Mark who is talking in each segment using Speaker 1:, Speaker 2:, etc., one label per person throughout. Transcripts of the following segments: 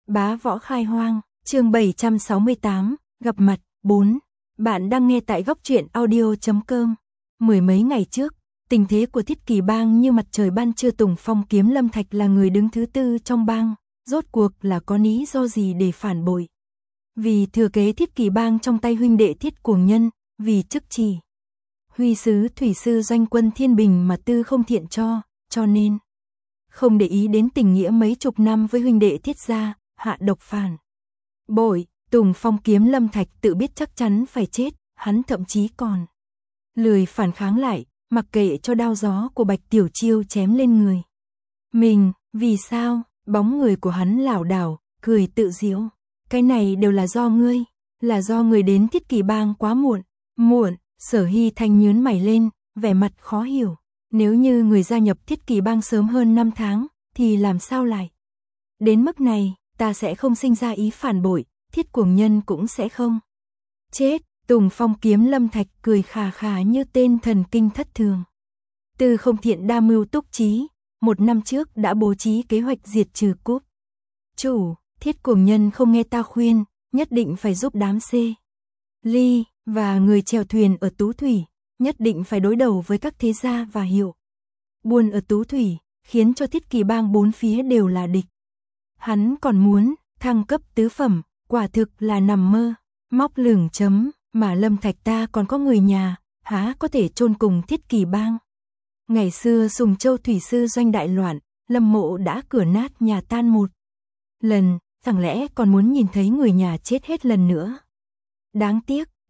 Speaker 1: Bá võ khai hoang, chương 768, gặp mặt, 4. Bạn đang nghe tại góc truyện audio.com. Mười mấy ngày trước, tình thế của Thiết Kỷ bang như mặt trời ban trưa. Tùng Phong Kiếm Lâm Thạch là người đứng thứ tư trong bang, rốt cuộc là có lý do gì để phản bội? Vì thừa kế Thiết Kỷ bang trong tay huynh đệ Thiết Cuồng Nhân, vì chức trì huy sứ thủy sư doanh quân Thiên Bình mà Tư Không Thiện cho nên không để ý đến tình nghĩa mấy chục năm với huynh đệ Thiết gia, hạ độc phản bội. Tùng Phong Kiếm Lâm Thạch tự biết chắc chắn phải chết, hắn thậm chí còn lười phản kháng lại, mặc kệ cho đao gió của Bạch Tiểu Chiêu chém lên người mình. Vì sao? Bóng người của hắn lảo đảo, cười tự giễu. Cái này đều là do ngươi, là do người đến Thiết Kỷ bang quá muộn. Muộn? Sở Hy Thanh nhướng mày lên, vẻ mặt khó hiểu. Nếu như người gia nhập Thiết Kỷ bang sớm hơn 5 tháng, thì làm sao lại? Đến mức này, ta sẽ không sinh ra ý phản bội, Thiết Cuồng Nhân cũng sẽ không chết. Tùng Phong Kiếm Lâm Thạch cười khà khà như tên thần kinh thất thường. Tư Không Thiện đa mưu túc trí, 1 năm trước đã bố trí kế hoạch diệt trừ Cúp chủ. Thiết Cuồng Nhân không nghe ta khuyên, nhất định phải giúp đám C. Ly và người chèo thuyền ở Tú Thủy, nhất định phải đối đầu với các thế gia và hiệu buôn ở Tú Thủy, khiến cho Thiết Kỷ bang 4 phía đều là địch. Hắn còn muốn thăng cấp tứ phẩm, quả thực là nằm mơ, móc lửng chấm, mà Lâm Thạch ta còn có người nhà, há có thể chôn cùng Thiết Kỷ bang. Ngày xưa Sùng Châu thủy sư doanh đại loạn, Lâm Mộ đã cửa nát nhà tan một lần, chẳng lẽ còn muốn nhìn thấy người nhà chết hết lần nữa? Đáng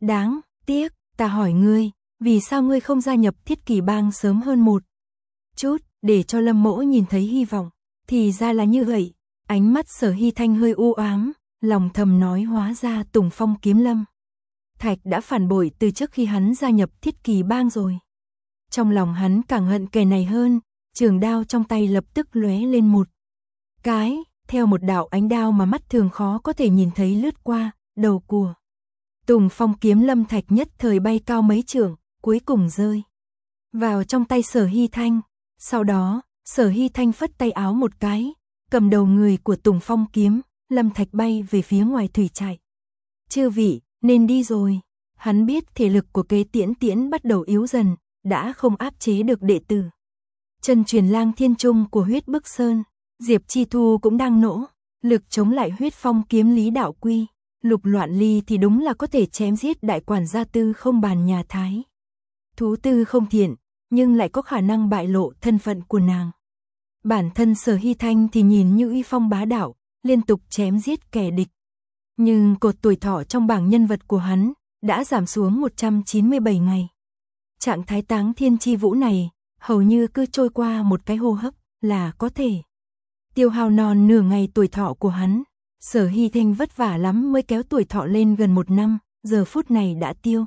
Speaker 1: tiếc, ta hỏi ngươi, vì sao ngươi không gia nhập Thiết Kỷ bang sớm hơn một chút, để cho Lâm Mỗ nhìn thấy hy vọng? Thì ra là như vậy. Ánh mắt Sở Hy Thanh hơi u ám, lòng thầm nói hóa ra Tùng Phong Kiếm Lâm Thạch đã phản bội từ trước khi hắn gia nhập Thiết Kỷ bang rồi. Trong lòng hắn càng hận kẻ này hơn, trường đao trong tay lập tức lóe lên một cái, theo một đạo ánh đao mà mắt thường khó có thể nhìn thấy lướt qua, đầu của Tùng Phong Kiếm Lâm Thạch nhất thời bay cao mấy trượng, cuối cùng rơi vào trong tay Sở Hy Thanh. Sau đó, Sở Hy Thanh phất tay áo một cái, cầm đầu người của Tùng Phong Kiếm Lâm Thạch bay về phía ngoài thủy trại. Chư vị, nên đi rồi. Hắn biết thể lực của Kế Tiễn Tiễn bắt đầu yếu dần, đã không áp chế được đệ tử chân truyền Lang Thiên Trung của Huyết Bức Sơn. Diệp Chi Thu cũng đang nỗ lực chống lại Huyết Phong Kiếm Lý Đạo Quy. Lục Loạn Ly thì đúng là có thể chém giết đại quản gia Tư Không bàn nhà Thái thú Tư Không Thiện, nhưng lại có khả năng bại lộ thân phận của nàng. Bản thân Sở Hy Thanh thì nhìn như uy phong bá đạo, liên tục chém giết kẻ địch. Nhưng cột tuổi thọ trong bảng nhân vật của hắn đã giảm xuống 197 ngày. Trạng thái Táng Thiên Chi Vũ này, hầu như cứ trôi qua một cái hô hấp là có thể tiêu hao non nửa ngày tuổi thọ của hắn. Sở Hy Thanh vất vả lắm mới kéo tuổi thọ lên gần 1 năm, giờ phút này đã tiêu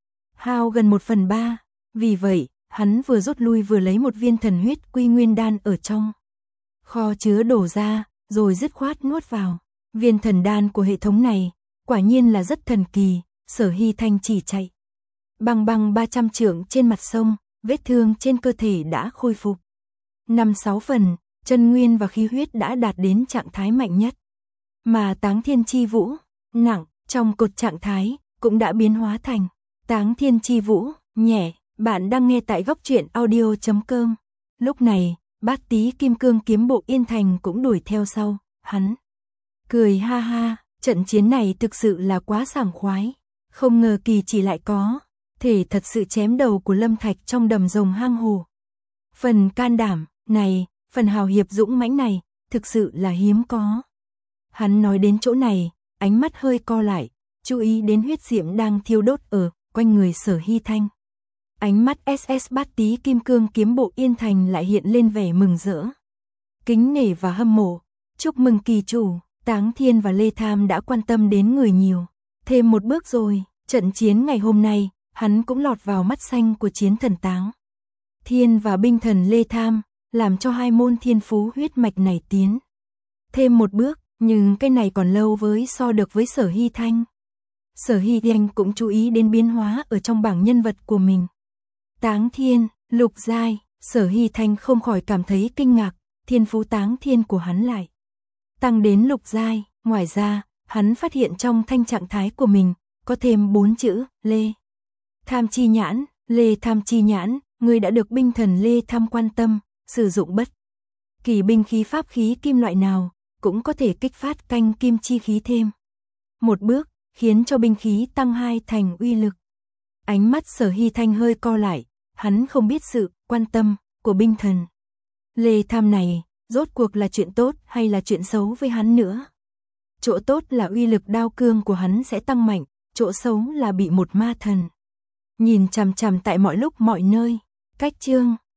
Speaker 1: hao gần 1/3. Vì vậy, hắn vừa rút lui vừa lấy một viên thần huyết quy nguyên đan ở trong kho chứa đổ ra, rồi dứt khoát nuốt vào. Viên thần đan của hệ thống này, quả nhiên là rất thần kỳ. Sở Hy Thanh chỉ chạy băng 300 trượng trên mặt sông, vết thương trên cơ thể đã khôi phục 5-6 phần, chân nguyên và khí huyết đã đạt đến trạng thái mạnh nhất. Mà Táng Thiên Chi Vũ, nặng, trong cột trạng thái, cũng đã biến hóa thành Táng Thiên Chi Vũ, nhẹ. Bạn đang nghe tại góc truyện audio.com. Lúc này, Bát Tý Kim Cương Kiếm Bộ Yên Thành cũng đuổi theo sau, hắn cười ha ha, trận chiến này thực sự là quá sảng khoái, không ngờ kỳ chỉ lại có thể thật sự chém đầu của Lâm Thạch trong đầm rồng hang hồ. Phần can đảm này, phần hào hiệp dũng mãnh này, thực sự là hiếm có. Hắn nói đến chỗ này, ánh mắt hơi co lại, chú ý đến huyết diễm đang thiêu đốt ở quanh người Sở Hy Thanh. Ánh mắt SS Bát Tý Kim Cương Kiếm Bộ Yên Thành lại hiện lên vẻ mừng rỡ, kính nể và hâm mộ. Chúc mừng kỳ chủ, Táng Thiên và Lê Tham đã quan tâm đến người nhiều thêm một bước rồi. Trận chiến ngày hôm nay, hắn cũng lọt vào mắt xanh của chiến thần Táng Thiên và binh thần Lê Tham, làm cho hai môn thiên phú huyết mạch này tiến thêm một bước. Nhưng cái này còn lâu với so được với Sở Hy Thanh. Sở Hy Thanh cũng chú ý đến biến hóa ở trong bảng nhân vật của mình. Táng Thiên, lục giai. Sở Hy Thanh không khỏi cảm thấy kinh ngạc, thiên phú Táng Thiên của hắn lại tăng đến lục giai. Ngoài ra, hắn phát hiện trong thanh trạng thái của mình, có thêm 4 chữ, Lê. Tham chi nhãn, Lê Tham chi nhãn, người đã được binh thần Lê Tham quan tâm, sử dụng bất kỳ binh khí pháp khí kim loại nào, cũng có thể kích phát canh kim chi khí thêm. Một bước, khiến cho binh khí tăng 2 thành uy lực. Ánh mắt Sở Hy Thanh hơi co lại, hắn không biết sự quan tâm của binh thần Lê Tham này, rốt cuộc là chuyện tốt hay là chuyện xấu với hắn nữa. Chỗ tốt là uy lực đao cương của hắn sẽ tăng mạnh, chỗ xấu là bị một ma thần nhìn chằm chằm tại mọi lúc mọi nơi. Cách chương